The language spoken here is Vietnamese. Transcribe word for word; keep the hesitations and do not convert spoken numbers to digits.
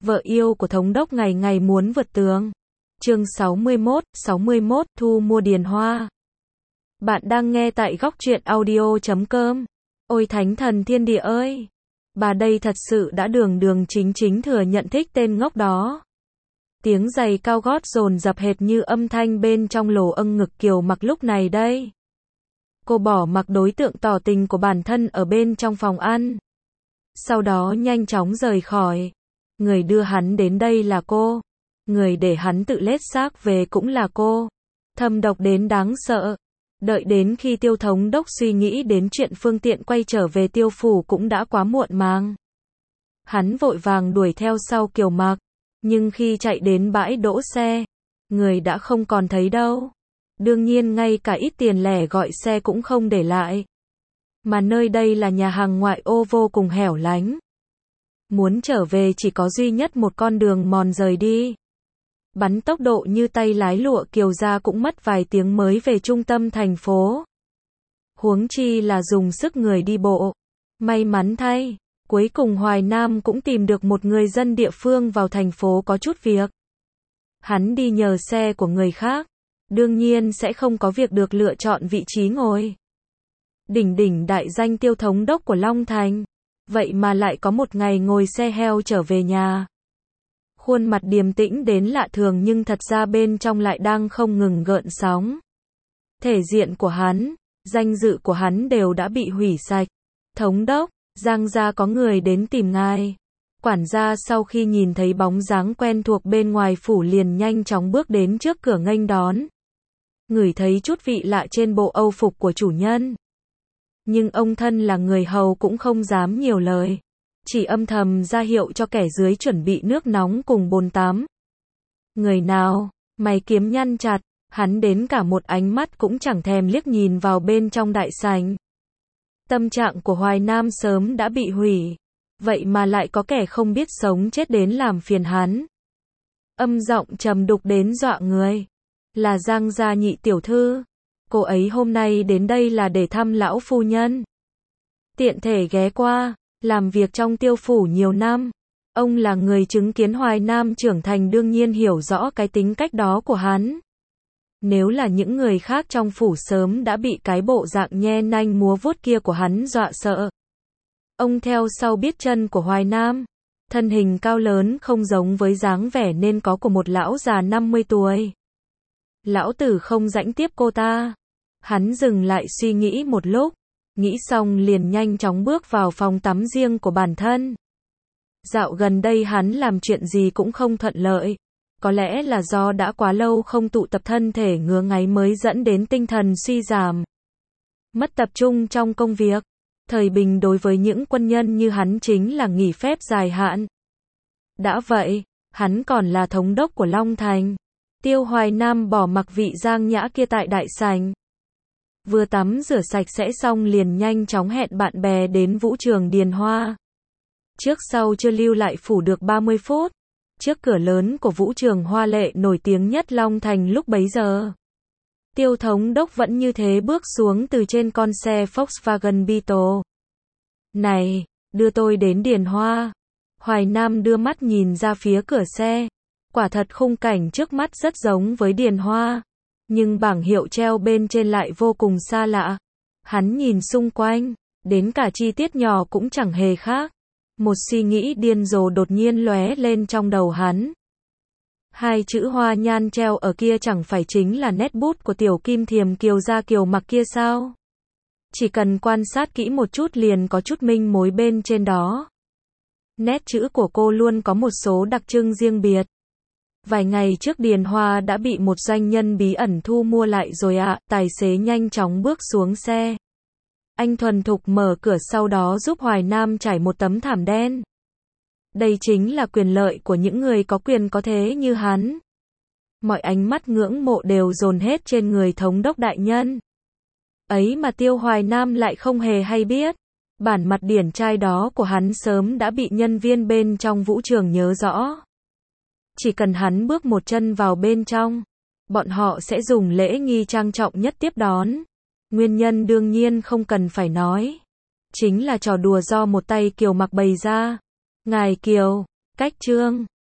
Vợ yêu của thống đốc ngày ngày muốn vượt tường. Chương sáu mươi mốt, sáu mươi mốt, thu mua điền hoa. Bạn đang nghe tại góc truyện audio chấm com. Ôi thánh thần thiên địa ơi! Bà đây thật sự đã đường đường chính chính thừa nhận thích tên ngốc đó. Tiếng giày cao gót dồn dập hệt như âm thanh bên trong lồ âng ngực Kiều Mặc lúc này đây. Cô bỏ mặc đối tượng tỏ tình của bản thân ở bên trong phòng ăn. Sau đó nhanh chóng rời khỏi. Người đưa hắn đến đây là cô. Người để hắn tự lết xác về cũng là cô. Thâm độc đến đáng sợ. Đợi đến khi Tiêu thống đốc suy nghĩ đến chuyện phương tiện quay trở về Tiêu phủ cũng đã quá muộn màng. Hắn vội vàng đuổi theo sau Kiều Mặc. Nhưng khi chạy đến bãi đỗ xe, người đã không còn thấy đâu. Đương nhiên ngay cả ít tiền lẻ gọi xe cũng không để lại. Mà nơi đây là nhà hàng ngoại ô vô cùng hẻo lánh. Muốn trở về chỉ có duy nhất một con đường mòn rời đi. Bắn tốc độ như tay lái lụa Kiều gia cũng mất vài tiếng mới về trung tâm thành phố. Huống chi là dùng sức người đi bộ. May mắn thay, cuối cùng Hoài Nam cũng tìm được một người dân địa phương vào thành phố có chút việc. Hắn đi nhờ xe của người khác, đương nhiên sẽ không có việc được lựa chọn vị trí ngồi. Đỉnh đỉnh đại danh Tiêu thống đốc của Long Thành, vậy mà lại có một ngày ngồi xe heo trở về nhà. Khuôn mặt điềm tĩnh đến lạ thường nhưng thật ra bên trong lại đang không ngừng gợn sóng. Thể diện của hắn, danh dự của hắn đều đã bị hủy sạch. Thống đốc, Giang gia có người đến tìm ngài. Quản gia sau khi nhìn thấy bóng dáng quen thuộc bên ngoài phủ liền nhanh chóng bước đến trước cửa nghênh đón. Ngửi thấy chút vị lạ trên bộ âu phục của chủ nhân. Nhưng ông thân là người hầu cũng không dám nhiều lời. Chỉ âm thầm ra hiệu cho kẻ dưới chuẩn bị nước nóng cùng bồn tắm. Người nào, mày kiếm nhăn chặt, hắn đến cả một ánh mắt cũng chẳng thèm liếc nhìn vào bên trong đại sảnh. Tâm trạng của Hoài Nam sớm đã bị hủy. Vậy mà lại có kẻ không biết sống chết đến làm phiền hắn. Âm giọng trầm đục đến dọa người. Là Giang gia nhị tiểu thư. Cô ấy hôm nay đến đây là để thăm lão phu nhân. Tiện thể ghé qua, làm việc trong Tiêu phủ nhiều năm. Ông là người chứng kiến Hoài Nam trưởng thành đương nhiên hiểu rõ cái tính cách đó của hắn. Nếu là những người khác trong phủ sớm đã bị cái bộ dạng nhe nanh múa vuốt kia của hắn dọa sợ. Ông theo sau biết chân của Hoài Nam. Thân hình cao lớn không giống với dáng vẻ nên có của một lão già năm mươi tuổi. Lão tử không rãnh tiếp cô ta. Hắn dừng lại suy nghĩ một lúc. Nghĩ xong liền nhanh chóng bước vào phòng tắm riêng của bản thân. Dạo gần đây hắn làm chuyện gì cũng không thuận lợi. Có lẽ là do đã quá lâu không tụ tập thân thể ngứa ngáy mới dẫn đến tinh thần suy giảm. Mất tập trung trong công việc. Thời bình đối với những quân nhân như hắn chính là nghỉ phép dài hạn. Đã vậy, hắn còn là thống đốc của Long Thành. Tiêu Hoài Nam bỏ mặc vị Giang Nhã kia tại đại sảnh. Vừa tắm rửa sạch sẽ xong liền nhanh chóng hẹn bạn bè đến vũ trường Điền Hoa. Trước sau chưa lưu lại phủ được ba mươi phút. Trước cửa lớn của vũ trường hoa lệ nổi tiếng nhất Long Thành lúc bấy giờ. Tiêu thống đốc vẫn như thế bước xuống từ trên con xe Volkswagen Beetle. Này, đưa tôi đến Điền Hoa. Hoài Nam đưa mắt nhìn ra phía cửa xe. Quả thật khung cảnh trước mắt rất giống với Điền Hoa. Nhưng bảng hiệu treo bên trên lại vô cùng xa lạ. Hắn nhìn xung quanh, đến cả chi tiết nhỏ cũng chẳng hề khác. Một suy nghĩ điên rồ đột nhiên lóe lên trong đầu hắn. Hai chữ Hoa Nhan treo ở kia chẳng phải chính là nét bút của tiểu kim thiềm Kiều gia Kiều Mặc kia sao? Chỉ cần quan sát kỹ một chút liền có chút minh mối bên trên đó. Nét chữ của cô luôn có một số đặc trưng riêng biệt. Vài ngày trước Điền Hoa đã bị một doanh nhân bí ẩn thu mua lại rồi ạ. À. Tài xế nhanh chóng bước xuống xe. Anh thuần thục mở cửa sau đó giúp Hoài Nam trải một tấm thảm đen. Đây chính là quyền lợi của những người có quyền có thế như hắn. Mọi ánh mắt ngưỡng mộ đều dồn hết trên người thống đốc đại nhân. Ấy mà Tiêu Hoài Nam lại không hề hay biết. Bản mặt điển trai đó của hắn sớm đã bị nhân viên bên trong vũ trường nhớ rõ. Chỉ cần hắn bước một chân vào bên trong, bọn họ sẽ dùng lễ nghi trang trọng nhất tiếp đón. Nguyên nhân đương nhiên không cần phải nói. Chính là trò đùa do một tay Kiều Mặc bày ra. Ngài Kiều, cách trương.